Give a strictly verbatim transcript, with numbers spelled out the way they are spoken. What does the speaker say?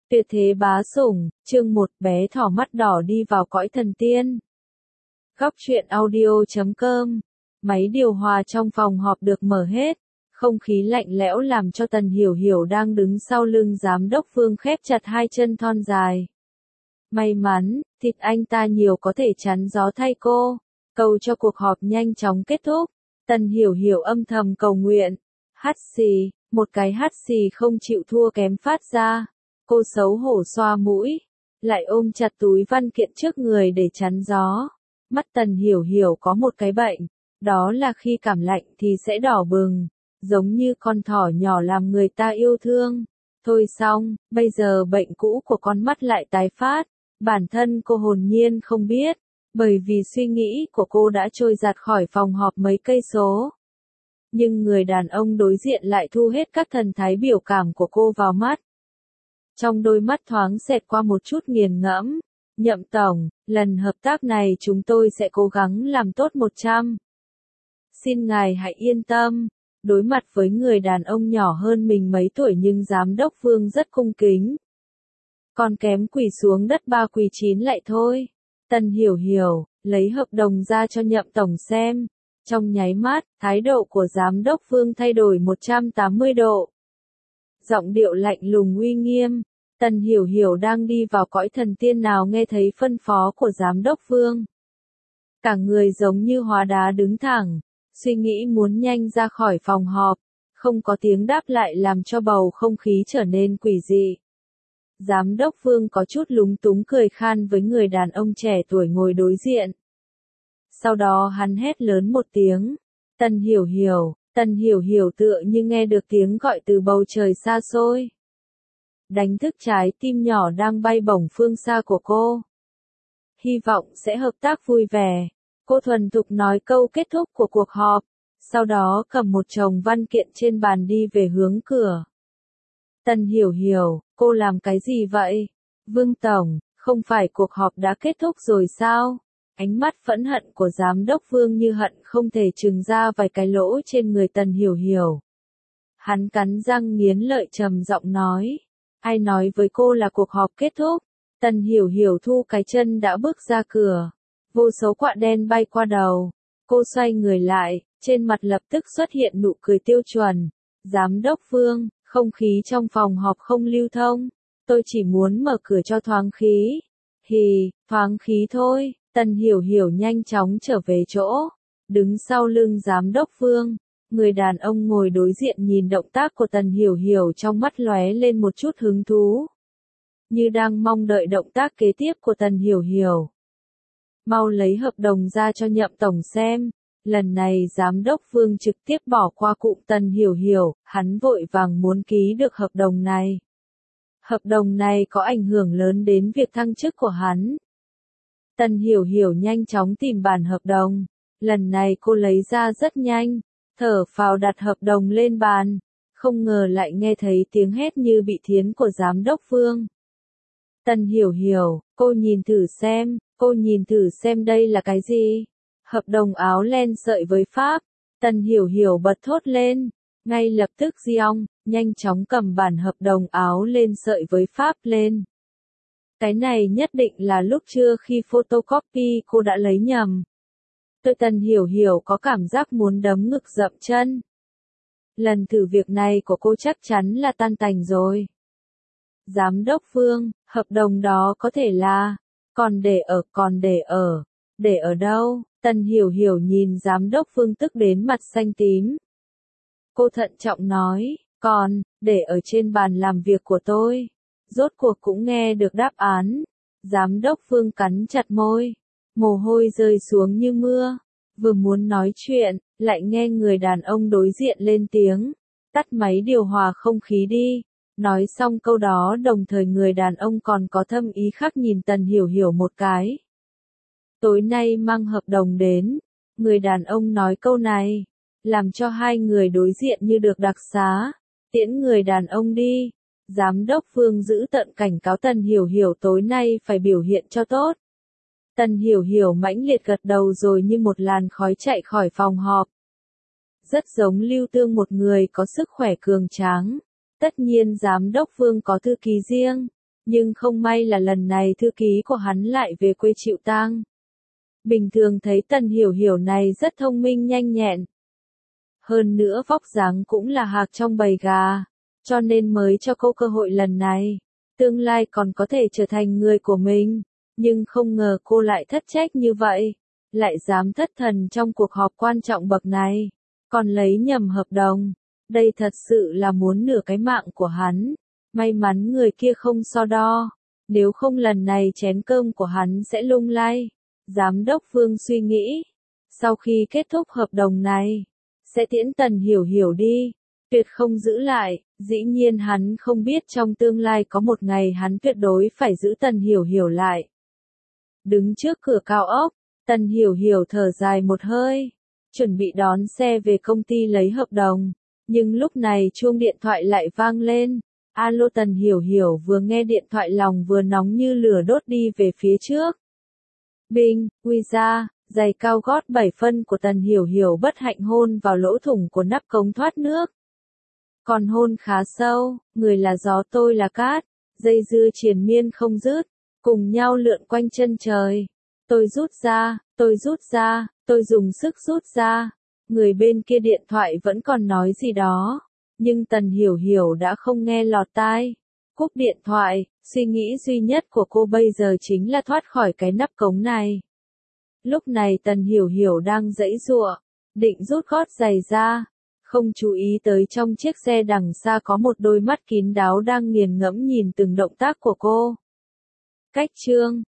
Tuyệt thế bá sủng, chương một bé thỏ mắt đỏ đi vào cõi thần tiên. Góc truyện audio chấm com. Máy điều hòa trong phòng họp được mở hết. Không khí lạnh lẽo làm cho Tần Hiểu Hiểu đang đứng sau lưng giám đốc Phương khép chặt hai chân thon dài. May mắn, thịt anh ta nhiều có thể chắn gió thay cô. Cầu cho cuộc họp nhanh chóng kết thúc. Tần Hiểu Hiểu âm thầm cầu nguyện. Hắt xì, một cái hắt xì không chịu thua kém phát ra. Cô xấu hổ xoa mũi, lại ôm chặt túi văn kiện trước người để chắn gió. Mắt Tần Hiểu Hiểu có một cái bệnh, đó là khi cảm lạnh thì sẽ đỏ bừng, giống như con thỏ nhỏ làm người ta yêu thương. Thôi xong, bây giờ bệnh cũ của con mắt lại tái phát, bản thân cô hồn nhiên không biết, bởi vì suy nghĩ của cô đã trôi giạt khỏi phòng họp mấy cây số. Nhưng người đàn ông đối diện lại thu hết các thần thái biểu cảm của cô vào mắt. Trong đôi mắt thoáng xẹt qua một chút nghiền ngẫm. Nhậm tổng, lần hợp tác này chúng tôi sẽ cố gắng làm tốt một trăm. Xin ngài hãy yên tâm. Đối mặt với người đàn ông nhỏ hơn mình mấy tuổi nhưng giám đốc Phương rất cung kính. Còn kém quỳ xuống đất ba quỳ chín lại thôi. Tần Hiểu Hiểu, lấy hợp đồng ra cho Nhậm tổng xem. Trong nháy mắt, thái độ của giám đốc Phương thay đổi một trăm tám mươi độ. Giọng điệu lạnh lùng uy nghiêm. Tần Hiểu Hiểu đang đi vào cõi thần tiên nào nghe thấy phân phó của giám đốc Phương. Cả người giống như hóa đá đứng thẳng, suy nghĩ muốn nhanh ra khỏi phòng họp, không có tiếng đáp lại làm cho bầu không khí trở nên quỷ dị. Giám đốc Phương có chút lúng túng cười khan với người đàn ông trẻ tuổi ngồi đối diện. Sau đó hắn hét lớn một tiếng, Tần Hiểu Hiểu. Tần Hiểu Hiểu tựa như nghe được tiếng gọi từ bầu trời xa xôi. Đánh thức trái tim nhỏ đang bay bổng phương xa của cô. Hy vọng sẽ hợp tác vui vẻ. Cô thuần thục nói câu kết thúc của cuộc họp. Sau đó cầm một chồng văn kiện trên bàn đi về hướng cửa. Tần Hiểu Hiểu, cô làm cái gì vậy? Vương Tổng, không phải cuộc họp đã kết thúc rồi sao? Ánh mắt phẫn hận của giám đốc Vương như hận không thể trừng ra vài cái lỗ trên người Tần Hiểu Hiểu. Hắn cắn răng nghiến lợi trầm giọng nói. Ai nói với cô là cuộc họp kết thúc? Tần Hiểu Hiểu thu cái chân đã bước ra cửa. Vô số quạ đen bay qua đầu. Cô xoay người lại, trên mặt lập tức xuất hiện nụ cười tiêu chuẩn. Giám đốc Vương, không khí trong phòng họp không lưu thông. Tôi chỉ muốn mở cửa cho thoáng khí. Hì, thoáng khí thôi. Tần Hiểu Hiểu nhanh chóng trở về chỗ, đứng sau lưng giám đốc Phương. Người đàn ông ngồi đối diện nhìn động tác của Tần Hiểu Hiểu trong mắt lóe lên một chút hứng thú. Như đang mong đợi động tác kế tiếp của Tần Hiểu Hiểu. Mau lấy hợp đồng ra cho Nhậm tổng xem. Lần này giám đốc Phương trực tiếp bỏ qua cụm Tần Hiểu Hiểu, hắn vội vàng muốn ký được hợp đồng này. Hợp đồng này có ảnh hưởng lớn đến việc thăng chức của hắn. Tần Hiểu Hiểu nhanh chóng tìm bản hợp đồng. Lần này cô lấy ra rất nhanh, thở phào đặt hợp đồng lên bàn. Không ngờ lại nghe thấy tiếng hét như bị thiến của giám đốc Phương. Tần Hiểu Hiểu, cô nhìn thử xem, cô nhìn thử xem đây là cái gì? Hợp đồng áo len sợi với Pháp. Tần Hiểu Hiểu bật thốt lên. Ngay lập tức Giong, nhanh chóng cầm bản hợp đồng áo len sợi với Pháp lên. Cái này nhất định là lúc trưa khi photocopy cô đã lấy nhầm. Tôi Tần Hiểu Hiểu có cảm giác muốn đấm ngực dậm chân. Lần thử việc này của cô chắc chắn là tan tành rồi. Giám đốc Phương, hợp đồng đó có thể là, còn để ở, còn để ở, để ở đâu? Tần Hiểu Hiểu nhìn giám đốc Phương tức đến mặt xanh tím. Cô thận trọng nói, còn, để ở trên bàn làm việc của tôi. Rốt cuộc cũng nghe được đáp án. Giám đốc Phương cắn chặt môi. Mồ hôi rơi xuống như mưa. Vừa muốn nói chuyện, lại nghe người đàn ông đối diện lên tiếng. Tắt máy điều hòa không khí đi. Nói xong câu đó đồng thời người đàn ông còn có thâm ý khác nhìn Tần Hiểu Hiểu một cái. Tối nay mang hợp đồng đến. Người đàn ông nói câu này. Làm cho hai người đối diện như được đặc xá. Tiễn người đàn ông đi. Giám đốc Phương giữ tận cảnh cáo Tần Hiểu Hiểu tối nay phải biểu hiện cho tốt. Tần Hiểu Hiểu mãnh liệt gật đầu rồi như một làn khói chạy khỏi phòng họp. Rất giống Lưu Tương, một người có sức khỏe cường tráng. Tất nhiên giám đốc Phương có thư ký riêng, Nhưng không may là lần này thư ký của hắn lại về quê chịu tang. Bình thường thấy Tần Hiểu Hiểu này rất thông minh nhanh nhẹn. Hơn nữa vóc dáng cũng là hạc trong bầy gà, cho nên mới cho cô cơ hội lần này. Tương lai còn có thể trở thành người của mình, nhưng không ngờ cô lại thất trách như vậy, lại dám thất thần trong cuộc họp quan trọng bậc này, còn lấy nhầm hợp đồng. Đây thật sự là muốn nửa cái mạng của hắn. May mắn người kia không so đo, nếu không lần này chén cơm của hắn sẽ lung lay. Giám đốc Vương suy nghĩ, sau khi kết thúc hợp đồng này, sẽ tiễn Tần Hiểu Hiểu đi, tuyệt không giữ lại. Dĩ nhiên hắn không biết trong tương lai có một ngày hắn tuyệt đối phải giữ Tần Hiểu Hiểu lại. Đứng trước cửa cao ốc, Tần Hiểu Hiểu thở dài một hơi, chuẩn bị đón xe về công ty lấy hợp đồng, nhưng lúc này chuông điện thoại lại vang lên. Alo, Tần Hiểu Hiểu vừa nghe điện thoại lòng vừa nóng như lửa đốt đi về phía trước. Binh, quy ra, giày cao gót bảy phân của Tần Hiểu Hiểu bất hạnh hôn vào lỗ thủng của nắp cống thoát nước. Còn hôn khá sâu, người là gió tôi là cát, dây dưa triền miên không dứt, cùng nhau lượn quanh chân trời. Tôi rút ra, tôi rút ra, tôi dùng sức rút ra. Người bên kia điện thoại vẫn còn nói gì đó, nhưng Tần Hiểu Hiểu đã không nghe lọt tai. Cúp điện thoại, suy nghĩ duy nhất của cô bây giờ chính là thoát khỏi cái nắp cống này. Lúc này Tần Hiểu Hiểu đang giãy giụa, định rút gót giày ra, không chú ý tới trong chiếc xe đằng xa có một đôi mắt kín đáo đang nghiền ngẫm nhìn từng động tác của cô. Cách chương